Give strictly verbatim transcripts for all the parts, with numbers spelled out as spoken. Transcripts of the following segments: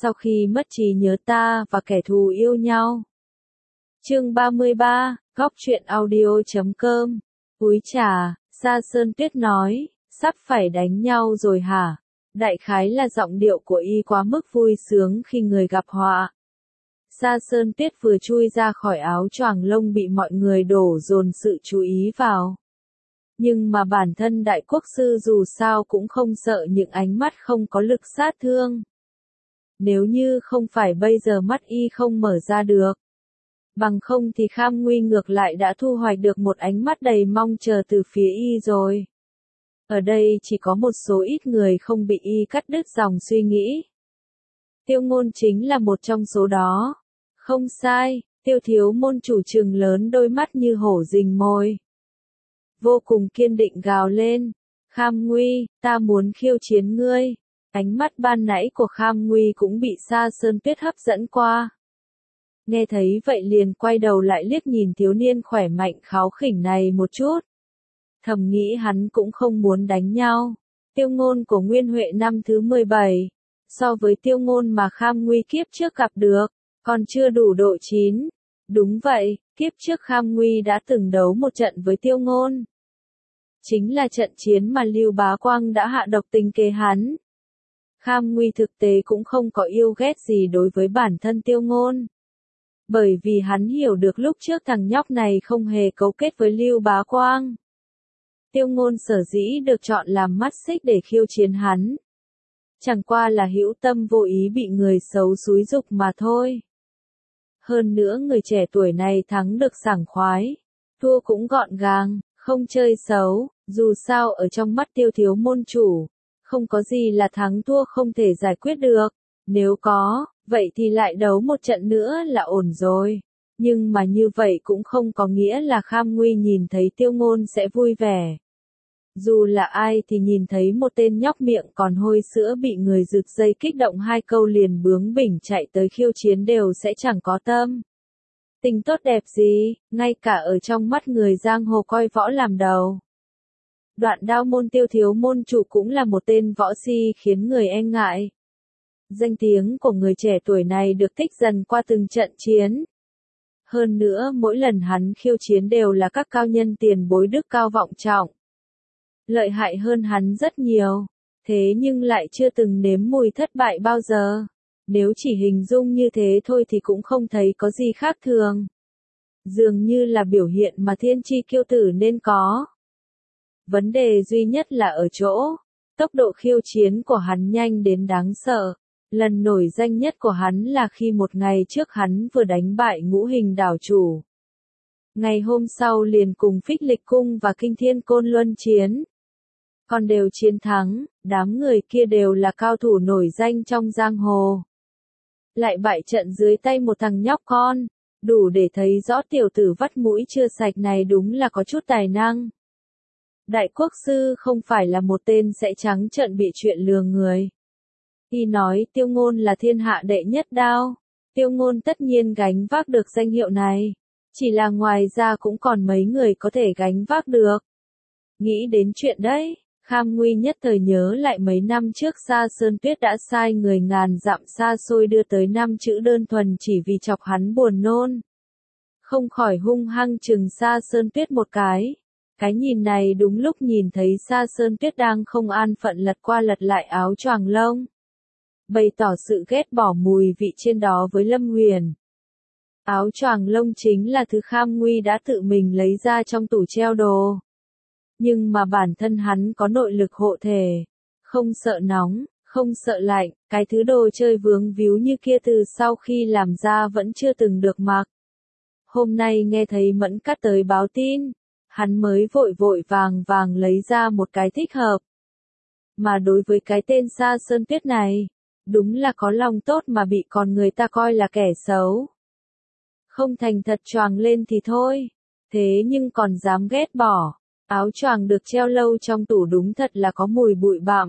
sau khi mất trí nhớ ta và kẻ thù yêu nhau. Chương ba mươi ba, góc truyện audio chấm com. Úi chà, Sa Sơn Tuyết nói, sắp phải đánh nhau rồi hả? Đại khái là giọng điệu của y quá mức vui sướng khi người gặp họa. Sa Sơn Tuyết vừa chui ra khỏi áo choàng lông bị mọi người đổ dồn sự chú ý vào. Nhưng mà bản thân đại quốc sư dù sao cũng không sợ những ánh mắt không có lực sát thương. Nếu như không phải bây giờ mắt y không mở ra được. Bằng không thì Kham Nguy ngược lại đã thu hoạch được một ánh mắt đầy mong chờ từ phía y rồi. Ở đây chỉ có một số ít người không bị y cắt đứt dòng suy nghĩ. Tiêu Ngôn chính là một trong số đó. Không sai, Tiêu thiếu môn chủ trừng lớn đôi mắt như hổ rình mồi. Vô cùng kiên định gào lên. Kham Nguy, ta muốn khiêu chiến ngươi. Ánh mắt ban nãy của Kham Nguy cũng bị Sa Sơn Tuyết hấp dẫn qua. Nghe thấy vậy liền quay đầu lại liếc nhìn thiếu niên khỏe mạnh kháu khỉnh này một chút. Thầm nghĩ hắn cũng không muốn đánh nhau. Tiêu Ngôn của Nguyên Huệ năm thứ mười bảy. So với Tiêu Ngôn mà Kham Nguy kiếp trước gặp được, còn chưa đủ độ chín. Đúng vậy, kiếp trước Kham Nguy đã từng đấu một trận với Tiêu Ngôn. Chính là trận chiến mà Lưu Bá Quang đã hạ độc tình kế hắn. Kham Nguy thực tế cũng không có yêu ghét gì đối với bản thân Tiêu Ngôn. Bởi vì hắn hiểu được lúc trước thằng nhóc này không hề cấu kết với Lưu Bá Quang. Tiêu Ngôn sở dĩ được chọn làm mắt xích để khiêu chiến hắn. Chẳng qua là hữu tâm vô ý bị người xấu xúi giục mà thôi. Hơn nữa người trẻ tuổi này thắng được sảng khoái. Thua cũng gọn gàng, không chơi xấu, dù sao ở trong mắt Tiêu thiếu môn chủ. Không có gì là thắng thua không thể giải quyết được. Nếu có, vậy thì lại đấu một trận nữa là ổn rồi. Nhưng mà như vậy cũng không có nghĩa là Kham Nguy nhìn thấy Tiêu Ngôn sẽ vui vẻ. Dù là ai thì nhìn thấy một tên nhóc miệng còn hôi sữa bị người rực dây kích động hai câu liền bướng bỉnh chạy tới khiêu chiến đều sẽ chẳng có tâm. Tình tốt đẹp gì, ngay cả ở trong mắt người giang hồ coi võ làm đầu. Đoạn Đao môn Tiêu thiếu môn chủ cũng là một tên võ si khiến người e ngại. Danh tiếng của người trẻ tuổi này được tích dần qua từng trận chiến. Hơn nữa mỗi lần hắn khiêu chiến đều là các cao nhân tiền bối đức cao vọng trọng. Lợi hại hơn hắn rất nhiều, thế nhưng lại chưa từng nếm mùi thất bại bao giờ. Nếu chỉ hình dung như thế thôi thì cũng không thấy có gì khác thường. Dường như là biểu hiện mà thiên chi kiêu tử nên có. Vấn đề duy nhất là ở chỗ, tốc độ khiêu chiến của hắn nhanh đến đáng sợ. Lần nổi danh nhất của hắn là khi một ngày trước hắn vừa đánh bại Ngũ Hình đảo chủ. Ngày hôm sau liền cùng Phích Lịch Cung và Kinh Thiên Côn Luân chiến. Còn đều chiến thắng, đám người kia đều là cao thủ nổi danh trong giang hồ. Lại bại trận dưới tay một thằng nhóc con, đủ để thấy rõ tiểu tử vắt mũi chưa sạch này đúng là có chút tài năng. Đại quốc sư không phải là một tên sẽ trắng trợn bị chuyện lừa người. Y nói Tiêu Ngôn là thiên hạ đệ nhất đao. Tiêu Ngôn tất nhiên gánh vác được danh hiệu này. Chỉ là ngoài ra cũng còn mấy người có thể gánh vác được. Nghĩ đến chuyện đấy, Kham Nguy nhất thời nhớ lại mấy năm trước Sa Sơn Tuyết đã sai người ngàn dặm xa xôi đưa tới năm chữ đơn thuần chỉ vì chọc hắn buồn nôn. Không khỏi hung hăng chừng Sa Sơn Tuyết một cái. Cái nhìn này đúng lúc nhìn thấy Sa Sơn Tuyết đang không an phận lật qua lật lại áo choàng lông. Bày tỏ sự ghét bỏ mùi vị trên đó với Lâm Huyền. Áo choàng lông chính là thứ Kham Nguy đã tự mình lấy ra trong tủ treo đồ. Nhưng mà bản thân hắn có nội lực hộ thể. Không sợ nóng, không sợ lạnh, cái thứ đồ chơi vướng víu như kia từ sau khi làm ra vẫn chưa từng được mặc. Hôm nay nghe thấy Mẫn Cát tới báo tin, hắn mới vội vội vàng vàng lấy ra một cái thích hợp. Mà đối với cái tên Sa Sơn Tuyết này, đúng là có lòng tốt mà bị còn người ta coi là kẻ xấu. Không thành thật choàng lên thì thôi, thế nhưng còn dám ghét bỏ. Áo choàng được treo lâu trong tủ đúng thật là có mùi bụi bặm.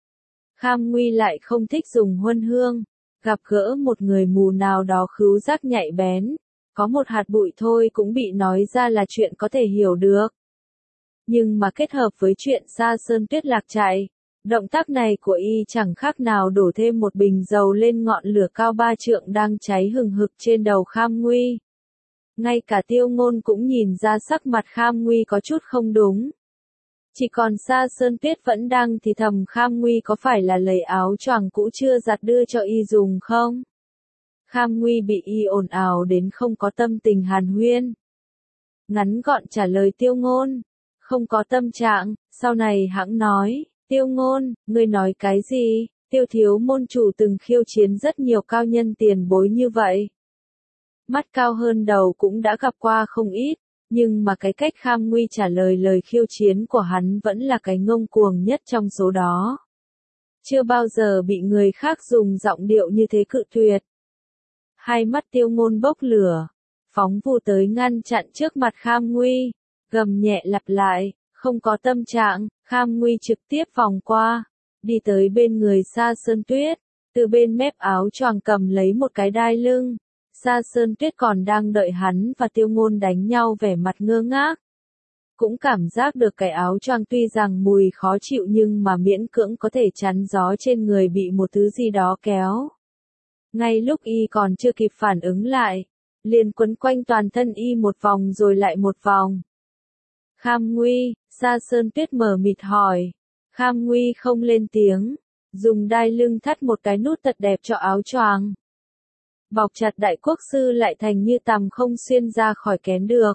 Kham Nguy lại không thích dùng huân hương, gặp gỡ một người mù nào đó khứu giác nhạy bén, có một hạt bụi thôi cũng bị nói ra là chuyện có thể hiểu được. Nhưng mà kết hợp với chuyện Sa Sơn Tuyết lạc trại, Động tác này của y chẳng khác nào đổ thêm một bình dầu lên ngọn lửa cao ba trượng đang cháy hừng hực trên đầu Kham Nguy. Ngay cả Tiêu Ngôn cũng nhìn ra sắc mặt Kham Nguy có chút không đúng. Chỉ còn Sa Sơn Tuyết vẫn đang thì thầm Kham Nguy có phải là lấy áo choàng cũ chưa giặt đưa cho y dùng không? Kham Nguy bị y ồn ào đến không có tâm tình hàn huyên. Ngắn gọn trả lời Tiêu Ngôn, không có tâm trạng, sau này hãng nói, Tiêu Ngôn, ngươi nói cái gì? Tiêu thiếu môn chủ từng khiêu chiến rất nhiều cao nhân tiền bối như vậy. Mắt cao hơn đầu cũng đã gặp qua không ít, nhưng mà cái cách Kham Nguy trả lời lời khiêu chiến của hắn vẫn là cái ngông cuồng nhất trong số đó. Chưa bao giờ bị người khác dùng giọng điệu như thế cự tuyệt. Hai mắt Tiêu Ngôn bốc lửa, phóng vù tới ngăn chặn trước mặt Kham Nguy, gầm nhẹ lặp lại, không có tâm trạng. Kham Nguy trực tiếp vòng qua, đi tới bên người Sa Sơn Tuyết, từ bên mép áo choàng cầm lấy một cái đai lưng. Sa Sơn Tuyết còn đang đợi hắn và Tiêu Ngôn đánh nhau vẻ mặt ngơ ngác. Cũng cảm giác được cái áo choàng tuy rằng mùi khó chịu nhưng mà miễn cưỡng có thể chắn gió trên người bị một thứ gì đó kéo. Ngay lúc y còn chưa kịp phản ứng lại, liền quấn quanh toàn thân y một vòng rồi lại một vòng. Kham Nguy, Sa Sơn Tuyết mờ mịt hỏi. Kham Nguy không lên tiếng, dùng đai lưng thắt một cái nút thật đẹp cho áo choàng. Bọc chặt Đại Quốc Sư lại thành như tằm không xuyên ra khỏi kén được.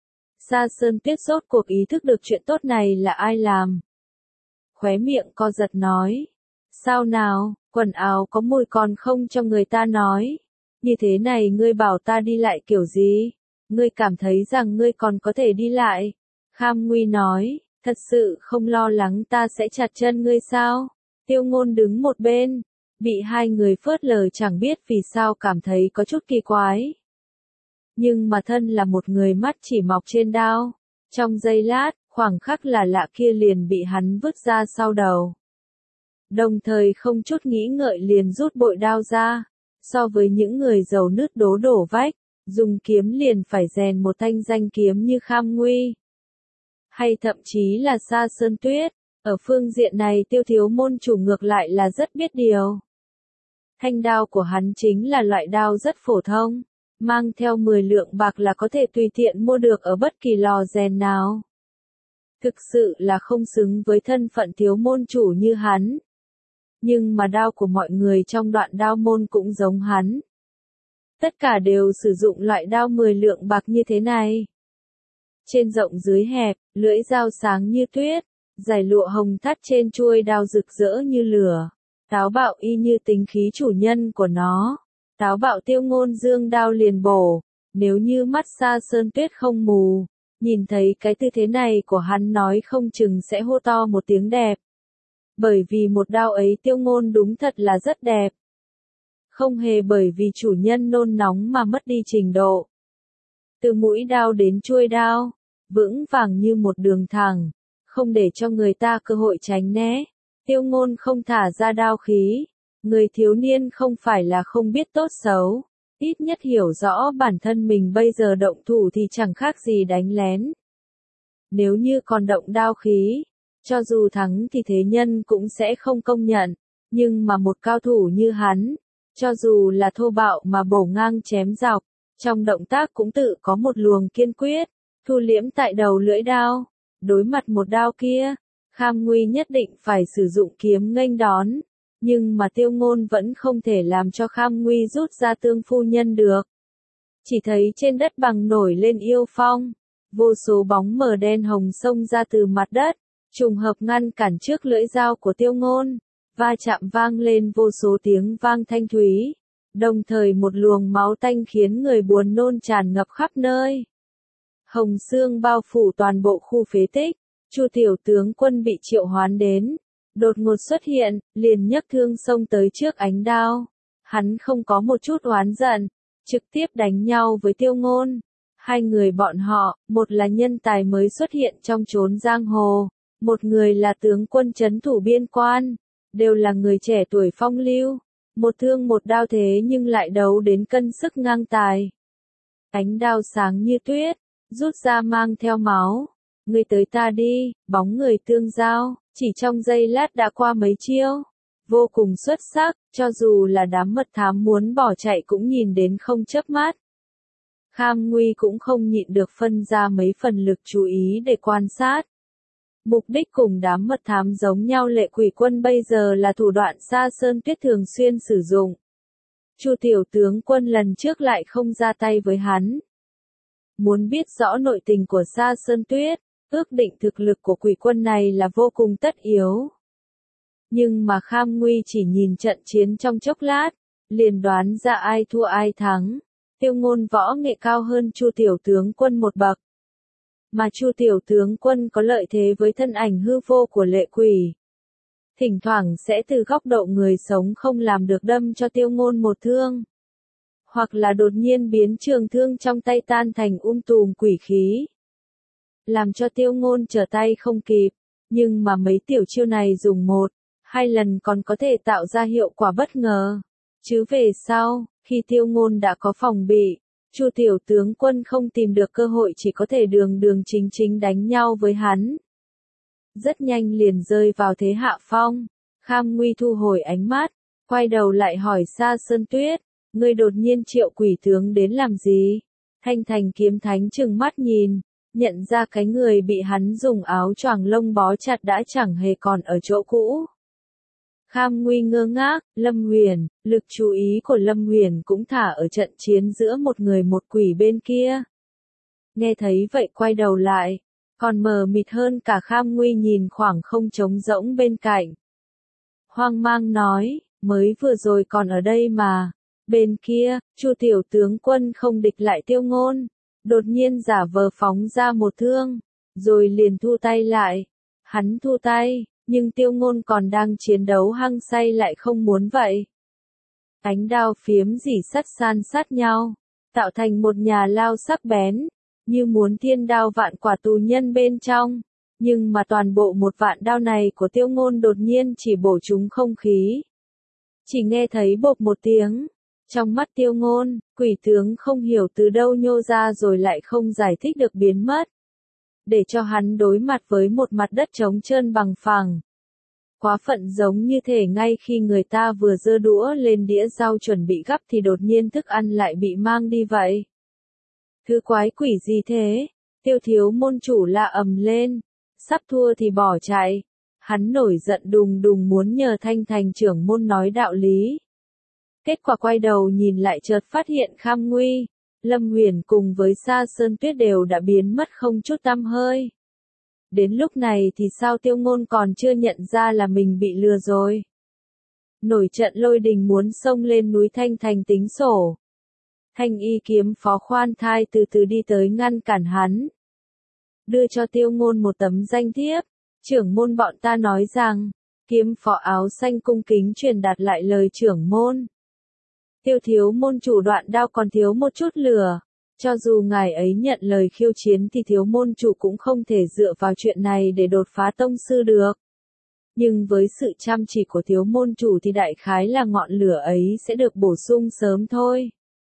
Sa Sơn Tuyết rốt cuộc ý thức được chuyện tốt này là ai làm. Khóe miệng co giật nói. Sao nào, quần áo có mùi còn không cho người ta nói. Như thế này ngươi bảo ta đi lại kiểu gì? Ngươi cảm thấy rằng ngươi còn có thể đi lại. Kham Nguy nói, thật sự không lo lắng ta sẽ chặt chân ngươi sao? Tiêu Ngôn đứng một bên, bị hai người phớt lờ chẳng biết vì sao cảm thấy có chút kỳ quái. Nhưng mà thân là một người mắt chỉ mọc trên đao, trong giây lát, khoảng khắc là lạ kia liền bị hắn vứt ra sau đầu. Đồng thời không chút nghĩ ngợi liền rút bội đao ra, so với những người giàu nứt đố đổ vách, dùng kiếm liền phải rèn một thanh danh kiếm như Kham Nguy. Hay thậm chí là Sa Sơn Tuyết, ở phương diện này Tiêu thiếu môn chủ ngược lại là rất biết điều. Thanh đao của hắn chính là loại đao rất phổ thông, mang theo mười lượng bạc là có thể tùy tiện mua được ở bất kỳ lò rèn nào. Thực sự là không xứng với thân phận thiếu môn chủ như hắn. Nhưng mà đao của mọi người trong đoạn đao môn cũng giống hắn. Tất cả đều sử dụng loại đao mười lượng bạc như thế này. Trên rộng dưới hẹp, lưỡi dao sáng như tuyết, dải lụa hồng thắt trên chuôi đao rực rỡ như lửa. Táo bạo y như tính khí chủ nhân của nó. Táo bạo Tiêu Ngôn dương đao liền bổ. Nếu như mắt Sa Sơn Tuyết không mù, nhìn thấy cái tư thế này của hắn nói không chừng sẽ hô to một tiếng đẹp. Bởi vì một đao ấy Tiêu Ngôn đúng thật là rất đẹp. Không hề bởi vì chủ nhân nôn nóng mà mất đi trình độ. Từ mũi đao đến chuôi đao, vững vàng như một đường thẳng, không để cho người ta cơ hội tránh né. Tiêu Ngôn không thả ra đao khí. Người thiếu niên không phải là không biết tốt xấu, ít nhất hiểu rõ bản thân mình bây giờ động thủ thì chẳng khác gì đánh lén. Nếu như còn động đao khí, cho dù thắng thì thế nhân cũng sẽ không công nhận, nhưng mà một cao thủ như hắn, cho dù là thô bạo mà bổ ngang chém dọc, trong động tác cũng tự có một luồng kiên quyết, thu liễm tại đầu lưỡi đao. Đối mặt một đao kia, Kham Nguy nhất định phải sử dụng kiếm nghênh đón, nhưng mà Tiêu Ngôn vẫn không thể làm cho Kham Nguy rút ra tương phu nhân được. Chỉ thấy trên đất bằng nổi lên yêu phong, vô số bóng mờ đen hồng xông ra từ mặt đất, trùng hợp ngăn cản trước lưỡi dao của Tiêu Ngôn, va chạm vang lên vô số tiếng vang thanh thúy, đồng thời một luồng máu tanh khiến người buồn nôn tràn ngập khắp nơi. Hồng xương bao phủ toàn bộ khu phế tích, Chu tiểu tướng quân bị triệu hoán đến, đột ngột xuất hiện, liền nhấc thương xông tới trước ánh đao. Hắn không có một chút oán giận, trực tiếp đánh nhau với Tiêu Ngôn. Hai người bọn họ, một là nhân tài mới xuất hiện trong chốn giang hồ, một người là tướng quân trấn thủ biên quan, đều là người trẻ tuổi phong lưu, một thương một đao thế nhưng lại đấu đến cân sức ngang tài. Ánh đao sáng như tuyết, rút ra mang theo máu, Ngươi tới ta đi, bóng người tương giao, chỉ trong giây lát đã qua mấy chiêu. Vô cùng xuất sắc, cho dù là đám mật thám muốn bỏ chạy cũng nhìn đến không chớp mắt. Kham Nguy cũng không nhịn được phân ra mấy phần lực chú ý để quan sát. Mục đích cùng đám mật thám giống nhau, Lệ Quỷ Quân bây giờ là thủ đoạn Sa Sơn Tuyết thường xuyên sử dụng. Chu tiểu tướng quân lần trước lại không ra tay với hắn. Muốn biết rõ nội tình của Sa Sơn Tuyết, ước định thực lực của quỷ quân này là vô cùng tất yếu. Nhưng mà Kham Nguy chỉ nhìn trận chiến trong chốc lát, liền đoán ra ai thua ai thắng. Tiêu Ngôn võ nghệ cao hơn Chu tiểu tướng quân một bậc. Mà Chu tiểu tướng quân có lợi thế với thân ảnh hư vô của Lệ Quỷ. Thỉnh thoảng sẽ từ góc độ người sống không làm được đâm cho Tiêu Ngôn một thương. Hoặc là đột nhiên biến trường thương trong tay tan thành um tùm quỷ khí. Làm cho Tiêu Ngôn trở tay không kịp. Nhưng mà mấy tiểu chiêu này dùng một, hai lần còn có thể tạo ra hiệu quả bất ngờ. Chứ về sau, khi Tiêu Ngôn đã có phòng bị, Chu tiểu tướng quân không tìm được cơ hội, chỉ có thể đường đường chính chính đánh nhau với hắn. Rất nhanh liền rơi vào thế hạ phong. Kham Nguy thu hồi ánh mắt, quay đầu lại hỏi Sa Sơn Tuyết, ngươi đột nhiên triệu quỷ tướng đến làm gì? Thanh Thành Kiếm Thánh trừng mắt nhìn, nhận ra cái người bị hắn dùng áo choàng lông bó chặt đã chẳng hề còn ở chỗ cũ. Kham Nguy ngơ ngác, Lâm Huyền, lực chú ý của Lâm Huyền cũng thả ở trận chiến giữa một người một quỷ bên kia. Nghe thấy vậy quay đầu lại, còn mờ mịt hơn cả Kham Nguy nhìn khoảng không trống rỗng bên cạnh. Hoang mang nói, mới vừa rồi còn ở đây mà. Bên kia, Chu tiểu tướng quân không địch lại Tiêu Ngôn, đột nhiên giả vờ phóng ra một thương, rồi liền thu tay lại. Hắn thu tay, nhưng Tiêu Ngôn còn đang chiến đấu hăng say lại không muốn vậy. Ánh đao phiếm rỉ sắt san sát nhau, tạo thành một nhà lao sắc bén, như muốn thiên đao vạn quả tù nhân bên trong. Nhưng mà toàn bộ một vạn đao này của Tiêu Ngôn đột nhiên chỉ bổ trúng không khí. Chỉ nghe thấy bộp một tiếng. Trong mắt Tiêu Ngôn, quỷ tướng không hiểu từ đâu nhô ra rồi lại không giải thích được biến mất. Để cho hắn đối mặt với một mặt đất trống trơn bằng phẳng. Quá phận giống như thể ngay khi người ta vừa giơ đũa lên đĩa rau chuẩn bị gắp thì đột nhiên thức ăn lại bị mang đi vậy. Thứ quái quỷ gì thế? Tiêu thiếu môn chủ la ầm lên. Sắp thua thì bỏ chạy. Hắn nổi giận đùng đùng muốn nhờ Thanh Thành trưởng môn nói đạo lý. Kết quả quay đầu nhìn lại chợt phát hiện Kham Nguy, Lâm Huyền cùng với Sa Sơn Tuyết đều đã biến mất không chút tăm hơi. Đến lúc này thì sao Tiêu Ngôn còn chưa nhận ra là mình bị lừa rồi. Nổi trận lôi đình muốn xông lên núi Thanh Thành tính sổ. Thanh Y kiếm phó khoan thai từ từ đi tới ngăn cản hắn. Đưa cho Tiêu Ngôn một tấm danh thiếp, trưởng môn bọn ta nói rằng, kiếm phó áo xanh cung kính truyền đạt lại lời trưởng môn. Tiêu thiếu môn chủ đoạn đao còn thiếu một chút lửa, cho dù ngài ấy nhận lời khiêu chiến thì thiếu môn chủ cũng không thể dựa vào chuyện này để đột phá tông sư được. Nhưng với sự chăm chỉ của thiếu môn chủ thì đại khái là ngọn lửa ấy sẽ được bổ sung sớm thôi.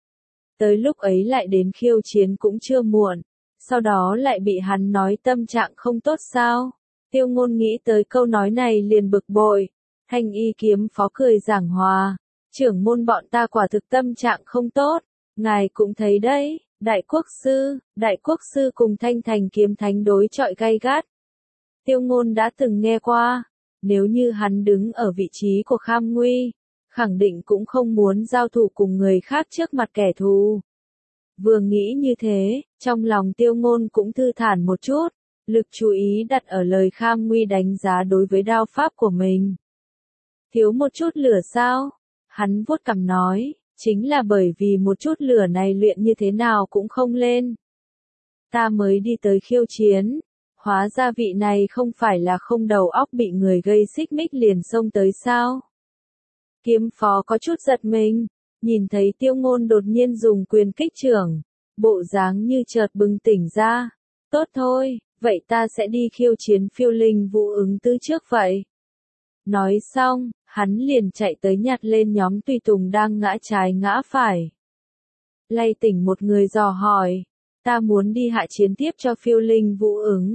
Tới lúc ấy lại đến khiêu chiến cũng chưa muộn, sau đó lại bị hắn nói tâm trạng không tốt sao? Tiêu Ngôn nghĩ tới câu nói này liền bực bội. Thanh Y kiếm phó cười giảng hòa. Trưởng môn bọn ta quả thực tâm trạng không tốt, ngài cũng thấy đấy, đại quốc sư, đại quốc sư cùng Thanh Thành kiếm thánh đối chọi gay gắt. Tiêu Ngôn đã từng nghe qua, nếu như hắn đứng ở vị trí của Kham Nguy, khẳng định cũng không muốn giao thủ cùng người khác trước mặt kẻ thù. Vừa nghĩ như thế, trong lòng Tiêu Ngôn cũng thư thản một chút, lực chú ý đặt ở lời Kham Nguy đánh giá đối với đao pháp của mình. Thiếu một chút lửa sao? Hắn vuốt cằm nói, chính là bởi vì một chút lửa này luyện như thế nào cũng không lên. Ta mới đi tới khiêu chiến, hóa ra vị này không phải là không đầu óc bị người gây xích mích liền xông tới sao. Kiếm phó có chút giật mình, nhìn thấy Tiêu Ngôn đột nhiên dùng quyền kích trưởng, bộ dáng như chợt bừng tỉnh ra. Tốt thôi, vậy ta sẽ đi khiêu chiến Phiêu Linh Vũ ứng tư trước vậy. Nói xong, hắn liền chạy tới nhặt lên nhóm tùy tùng đang ngã trái ngã phải. Lay tỉnh một người dò hỏi, ta muốn đi hạ chiến tiếp cho Phiêu Linh Vũ ứng,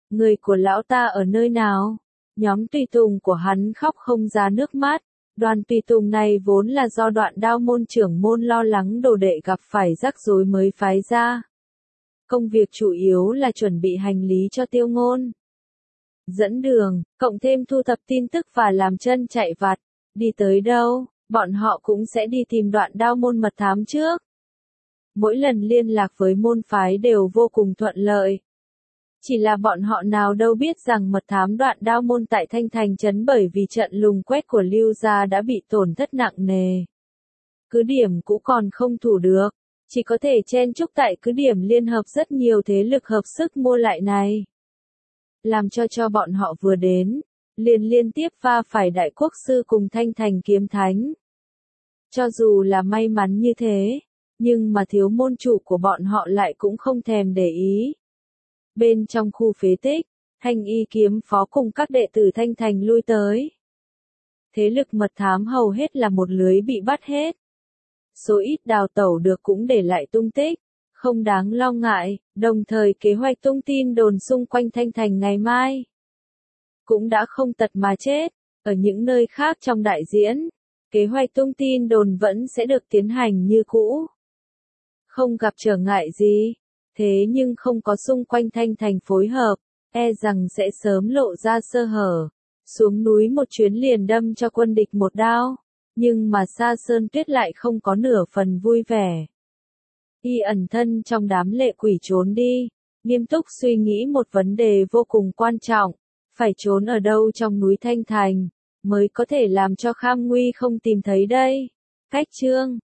Người của lão ta ở nơi nào? Nhóm tùy tùng của hắn khóc không ra nước mắt. Đoàn tùy tùng này vốn là do Đoạn Đao môn trưởng môn lo lắng đồ đệ gặp phải rắc rối mới phái ra. Công việc chủ yếu là chuẩn bị hành lý cho Tiêu Ngôn. Dẫn đường, cộng thêm thu thập tin tức và làm chân chạy vặt. Đi tới đâu, bọn họ cũng sẽ đi tìm Đoạn Đao môn mật thám trước. Mỗi lần liên lạc với môn phái đều vô cùng thuận lợi. Chỉ là bọn họ nào đâu biết rằng mật thám Đoạn Đao môn tại Thanh Thành trấn bởi vì trận lùng quét của Lưu gia đã bị tổn thất nặng nề. Cứ điểm cũng còn không thủ được, chỉ có thể chen chúc tại cứ điểm liên hợp rất nhiều thế lực hợp sức mua lại này. Làm cho cho bọn họ vừa đến, liền liên tiếp va phải Đại Quốc sư cùng Thanh Thành kiếm thánh. Cho dù là may mắn như thế, nhưng mà thiếu môn chủ của bọn họ lại cũng không thèm để ý. Bên trong khu phế tích, Thanh Y kiếm phó cùng các đệ tử Thanh Thành lui tới. Thế lực mật thám hầu hết là một lưới bị bắt hết. Số ít đào tẩu được cũng để lại tung tích, không đáng lo ngại, đồng thời kế hoạch tung tin đồn xung quanh Thanh Thành ngày mai cũng đã không tật mà chết. Ở những nơi khác trong đại diễn, kế hoạch tung tin đồn vẫn sẽ được tiến hành như cũ. Không gặp trở ngại gì, thế nhưng không có xung quanh Thanh Thành phối hợp, e rằng sẽ sớm lộ ra sơ hở. Xuống núi một chuyến liền đâm cho quân địch một đao, nhưng mà Sa Sơn Tuyết lại không có nửa phần vui vẻ. Y ẩn thân trong đám lệ quỷ trốn đi, nghiêm túc suy nghĩ một vấn đề vô cùng quan trọng, phải trốn ở đâu trong núi Thanh Thành, mới có thể làm cho Kham Nguy không tìm thấy đây. Cách chương